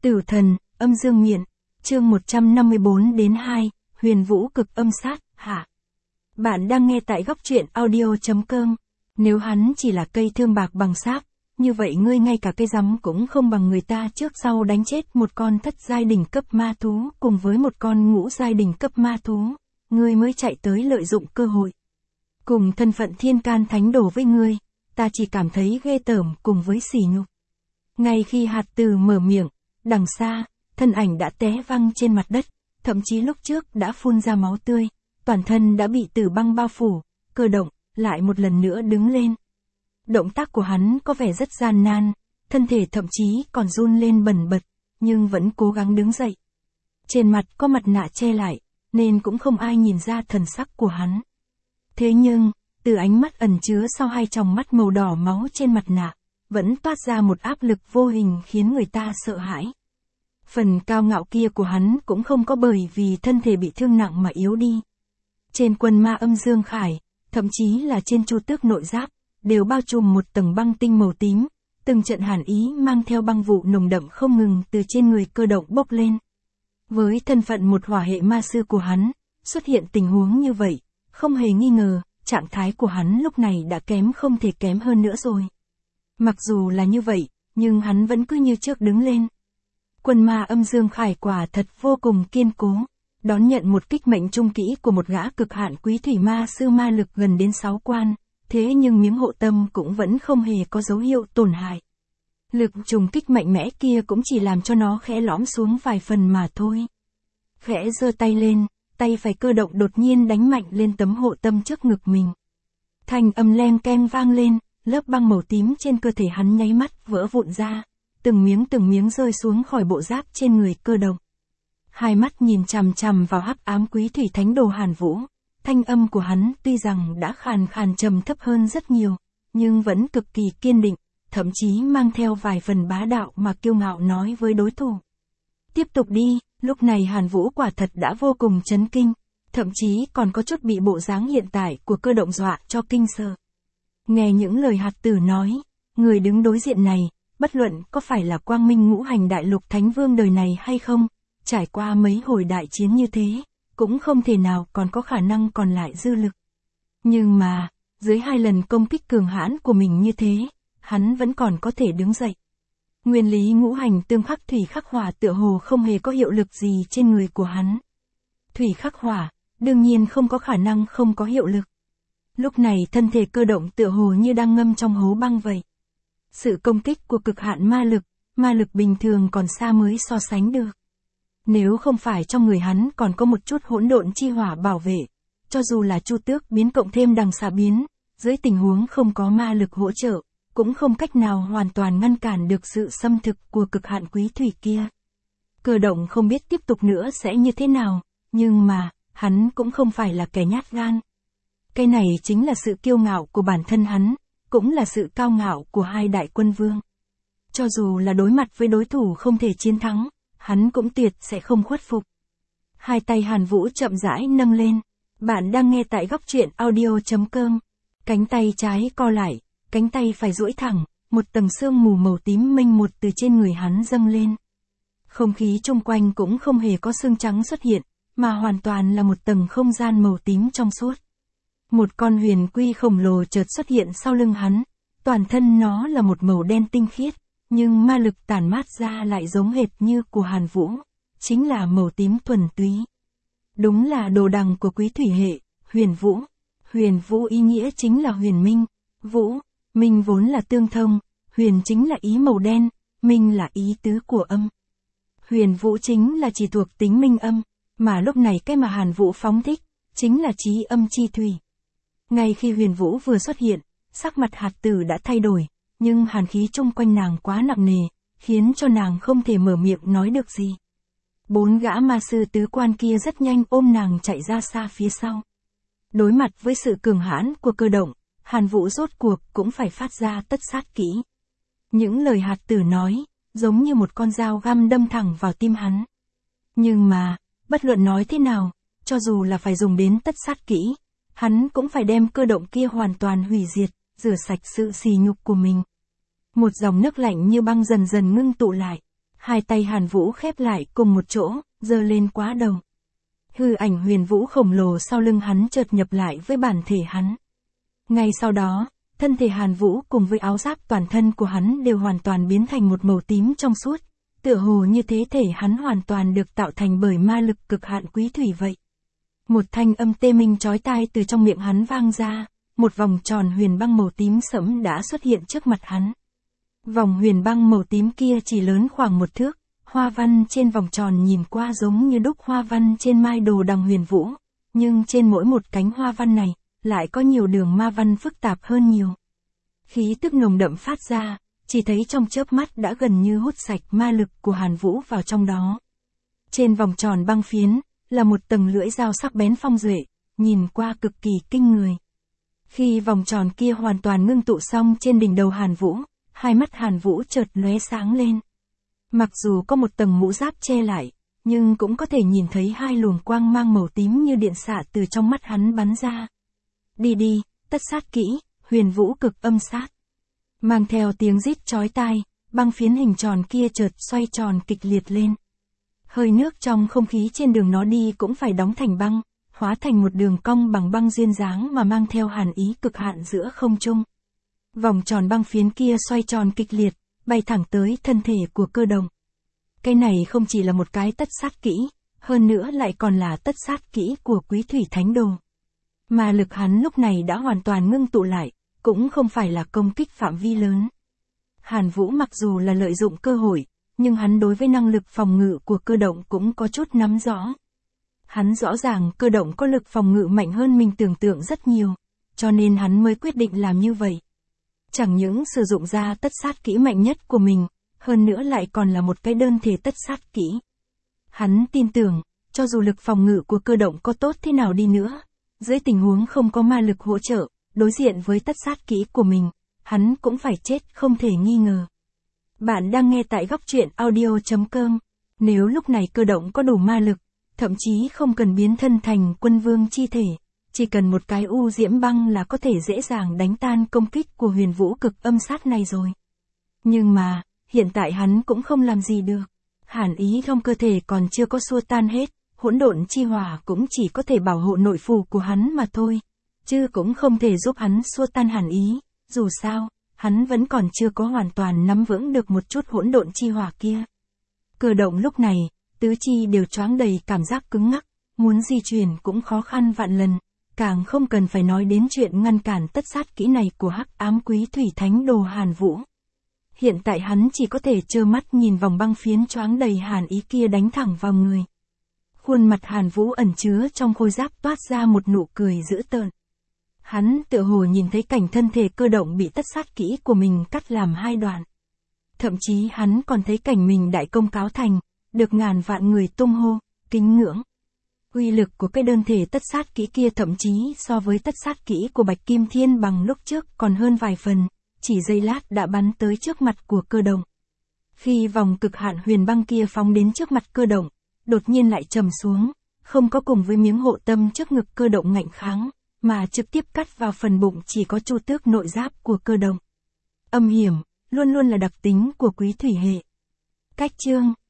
Tử thần, âm dương miện, chương 154-2, huyền vũ cực âm sát, hạ. Bạn đang nghe tại góc truyện audio.com. Nếu hắn chỉ là cây thương bạc bằng sáp, như vậy ngươi ngay cả cây rắm cũng không bằng người ta, trước sau đánh chết một con thất giai đỉnh cấp ma thú cùng với một con ngũ giai đỉnh cấp ma thú, ngươi mới chạy tới lợi dụng cơ hội. Cùng thân phận thiên can thánh đồ với ngươi, ta chỉ cảm thấy ghê tởm cùng với sỉ nhục. Ngay khi hạt từ mở miệng, đằng xa, thân ảnh đã té văng trên mặt đất, thậm chí lúc trước đã phun ra máu tươi, toàn thân đã bị tử băng bao phủ, Cơ Động lại một lần nữa đứng lên. Động tác của hắn có vẻ rất gian nan, thân thể thậm chí còn run lên bần bật, nhưng vẫn cố gắng đứng dậy. Trên mặt có mặt nạ che lại, nên cũng không ai nhìn ra thần sắc của hắn. Thế nhưng, từ ánh mắt ẩn chứa sau hai tròng mắt màu đỏ máu trên mặt nạ, vẫn toát ra một áp lực vô hình khiến người ta sợ hãi. Phần cao ngạo kia của hắn cũng không có bởi vì thân thể bị thương nặng mà yếu đi. Trên quân ma âm dương khải, thậm chí là trên chu tước nội giáp, đều bao trùm một tầng băng tinh màu tím, từng trận hàn ý mang theo băng vụ nồng đậm không ngừng từ trên người Cơ Động bốc lên. Với thân phận một hỏa hệ ma sư của hắn, xuất hiện tình huống như vậy, không hề nghi ngờ, trạng thái của hắn lúc này đã kém không thể kém hơn nữa rồi. Mặc dù là như vậy, nhưng hắn vẫn cứ như trước đứng lên. Quân ma âm dương khải quả thật vô cùng kiên cố, đón nhận một kích mệnh trung kỹ của một gã cực hạn quý thủy ma sư ma lực gần đến 6 quan, thế nhưng miếng hộ tâm cũng vẫn không hề có dấu hiệu tổn hại. Lực trùng kích mạnh mẽ kia cũng chỉ làm cho nó khẽ lõm xuống vài phần mà thôi. Khẽ giơ tay lên, tay phải Cơ Động đột nhiên đánh mạnh lên tấm hộ tâm trước ngực mình. Thanh âm leng keng vang lên, lớp băng màu tím trên cơ thể hắn nháy mắt vỡ vụn ra, từng miếng rơi xuống khỏi bộ giáp trên người Cơ Động. Hai mắt nhìn chằm chằm vào hắc ám quý thủy thánh đồ Hàn Vũ, thanh âm của hắn tuy rằng đã khàn khàn trầm thấp hơn rất nhiều, nhưng vẫn cực kỳ kiên định, thậm chí mang theo vài phần bá đạo mà kiêu ngạo nói với đối thủ. Tiếp tục đi. Lúc này Hàn Vũ quả thật đã vô cùng chấn kinh, thậm chí còn có chút bị bộ dáng hiện tại của Cơ Động dọa cho kinh sợ. Nghe những lời hạt tử nói, người đứng đối diện này, bất luận có phải là Quang Minh Ngũ Hành Đại Lục Thánh Vương đời này hay không, trải qua mấy hồi đại chiến như thế, cũng không thể nào còn có khả năng còn lại dư lực. Nhưng mà, dưới 2 lần công kích cường hãn của mình như thế, hắn vẫn còn có thể đứng dậy. Nguyên lý ngũ hành tương khắc thủy khắc hỏa tựa hồ không hề có hiệu lực gì trên người của hắn. Thủy khắc hỏa, đương nhiên không có khả năng không có hiệu lực. Lúc này thân thể Cơ Động tựa hồ như đang ngâm trong hố băng vậy. Sự công kích của cực hạn ma lực bình thường còn xa mới so sánh được. Nếu không phải trong người hắn còn có một chút hỗn độn chi hỏa bảo vệ, cho dù là chu tước biến cộng thêm đằng xà biến, dưới tình huống không có ma lực hỗ trợ, cũng không cách nào hoàn toàn ngăn cản được sự xâm thực của cực hạn quý thủy kia. Cơ Động không biết tiếp tục nữa sẽ như thế nào, nhưng mà, hắn cũng không phải là kẻ nhát gan. Cái này chính là sự kiêu ngạo của bản thân hắn, cũng là sự cao ngạo của 2 đại quân vương. Cho dù là đối mặt với đối thủ không thể chiến thắng, hắn cũng tuyệt sẽ không khuất phục. Hai tay Hàn Vũ chậm rãi nâng lên. Bạn đang nghe tại góc truyện audio.com. Cánh tay trái co lại, cánh tay phải duỗi thẳng, một tầng sương mù màu tím mênh một từ trên người hắn dâng lên. Không khí chung quanh cũng không hề có sương trắng xuất hiện, mà hoàn toàn là một tầng không gian màu tím trong suốt. Một con huyền quy khổng lồ chợt xuất hiện sau lưng hắn, toàn thân nó là một màu đen tinh khiết, nhưng ma lực tản mát ra lại giống hệt như của Hàn Vũ, chính là màu tím thuần túy. Đúng là đồ đằng của quý thủy hệ, huyền vũ. Huyền vũ ý nghĩa chính là huyền minh, vũ, minh vốn là tương thông, huyền chính là ý màu đen, minh là ý tứ của âm. Huyền vũ chính là chỉ thuộc tính minh âm, mà lúc này cái mà Hàn Vũ phóng thích, chính là chí âm chi thủy. Ngay khi huyền vũ vừa xuất hiện, sắc mặt hạt tử đã thay đổi, nhưng hàn khí chung quanh nàng quá nặng nề, khiến cho nàng không thể mở miệng nói được gì. 4 gã ma sư tứ quan kia rất nhanh ôm nàng chạy ra xa phía sau. Đối mặt với sự cường hãn của Cơ Động, Hàn Vũ rốt cuộc cũng phải phát ra tất sát kỹ. Những lời hạt tử nói, giống như một con dao găm đâm thẳng vào tim hắn. Nhưng mà, bất luận nói thế nào, cho dù là phải dùng đến tất sát kỹ, hắn cũng phải đem Cơ Động kia hoàn toàn hủy diệt, rửa sạch sự sỉ nhục của mình. Một dòng nước lạnh như băng dần dần ngưng tụ lại. Hai tay Hàn Vũ khép lại cùng một chỗ, giơ lên quá đầu. Hư ảnh Huyền Vũ khổng lồ sau lưng hắn chợt nhập lại với bản thể hắn. Ngay sau đó, thân thể Hàn Vũ cùng với áo giáp toàn thân của hắn đều hoàn toàn biến thành một màu tím trong suốt, tựa hồ như thế thể hắn hoàn toàn được tạo thành bởi ma lực cực hạn quý thủy vậy. Một thanh âm tê minh chói tai từ trong miệng hắn vang ra, một vòng tròn huyền băng màu tím sẫm đã xuất hiện trước mặt hắn. Vòng huyền băng màu tím kia chỉ lớn khoảng 1 thước, hoa văn trên vòng tròn nhìn qua giống như đúc hoa văn trên mai đồ đằng Huyền Vũ, nhưng trên mỗi một cánh hoa văn này, lại có nhiều đường ma văn phức tạp hơn nhiều. Khí tức nồng đậm phát ra, chỉ thấy trong chớp mắt đã gần như hút sạch ma lực của Hàn Vũ vào trong đó. Trên vòng tròn băng phiến, là một tầng lưỡi dao sắc bén phong duệ, nhìn qua cực kỳ kinh người. Khi vòng tròn kia hoàn toàn ngưng tụ xong trên đỉnh đầu Hàn Vũ, hai mắt Hàn Vũ chợt lóe sáng lên. Mặc dù có một tầng mũ giáp che lại, nhưng cũng có thể nhìn thấy hai luồng quang mang màu tím như điện xạ từ trong mắt hắn bắn ra. Đi đi, tất sát kỹ, Huyền Vũ cực âm sát. Mang theo tiếng rít chói tai, băng phiến hình tròn kia chợt xoay tròn kịch liệt lên. Hơi nước trong không khí trên đường nó đi cũng phải đóng thành băng, hóa thành một đường cong bằng băng duyên dáng mà mang theo hàn ý cực hạn giữa không trung. Vòng tròn băng phiến kia xoay tròn kịch liệt, bay thẳng tới thân thể của Cơ Động. Cái này không chỉ là một cái tất sát kỹ, hơn nữa lại còn là tất sát kỹ của Quý Thủy Thánh Đồ. Mà lực hắn lúc này đã hoàn toàn ngưng tụ lại, cũng không phải là công kích phạm vi lớn. Hàn Vũ mặc dù là lợi dụng cơ hội, nhưng hắn đối với năng lực phòng ngự của Cơ Động cũng có chút nắm rõ. Hắn rõ ràng Cơ Động có lực phòng ngự mạnh hơn mình tưởng tượng rất nhiều, cho nên hắn mới quyết định làm như vậy. Chẳng những sử dụng ra tất sát kỹ mạnh nhất của mình, hơn nữa lại còn là một cái đơn thể tất sát kỹ. Hắn tin tưởng, cho dù lực phòng ngự của Cơ Động có tốt thế nào đi nữa, dưới tình huống không có ma lực hỗ trợ, đối diện với tất sát kỹ của mình, hắn cũng phải chết không thể nghi ngờ. Bạn đang nghe tại góc truyện audio.com. Nếu lúc này Cơ Động có đủ ma lực, thậm chí không cần biến thân thành quân vương chi thể, chỉ cần một cái u diễm băng là có thể dễ dàng đánh tan công kích của Huyền Vũ cực âm sát này rồi. Nhưng mà, hiện tại hắn cũng không làm gì được. Hàn ý trong cơ thể còn chưa có xua tan hết, hỗn độn chi hỏa cũng chỉ có thể bảo hộ nội phủ của hắn mà thôi, chứ cũng không thể giúp hắn xua tan hàn ý, dù sao, hắn vẫn còn chưa có hoàn toàn nắm vững được một chút hỗn độn chi hỏa kia. Cơ Động lúc này, tứ chi đều choáng đầy cảm giác cứng ngắc, muốn di chuyển cũng khó khăn vạn lần, càng không cần phải nói đến chuyện ngăn cản tất sát kỹ này của Hắc Ám Quý Thủy Thánh Đồ Hàn Vũ. Hiện tại hắn chỉ có thể trơ mắt nhìn vòng băng phiến choáng đầy hàn ý kia đánh thẳng vào người. Khuôn mặt Hàn Vũ ẩn chứa trong khôi giáp toát ra một nụ cười dữ tợn. Hắn tựa hồ nhìn thấy cảnh thân thể Cơ Động bị tất sát kỹ của mình cắt làm 2 đoạn. Thậm chí hắn còn thấy cảnh mình đại công cáo thành, được ngàn vạn người tung hô, kính ngưỡng. Uy lực của cái đơn thể tất sát kỹ kia thậm chí so với tất sát kỹ của Bạch Kim Thiên Bằng lúc trước còn hơn vài phần, chỉ giây lát đã bắn tới trước mặt của Cơ Động. Khi vòng cực hạn huyền băng kia phóng đến trước mặt Cơ Động, đột nhiên lại trầm xuống, không có cùng với miếng hộ tâm trước ngực Cơ Động ngạnh kháng, mà trực tiếp cắt vào phần bụng chỉ có chu tước nội giáp của Cơ Động. Âm hiểm, luôn luôn là đặc tính của Quý Thủy hệ. Cách chương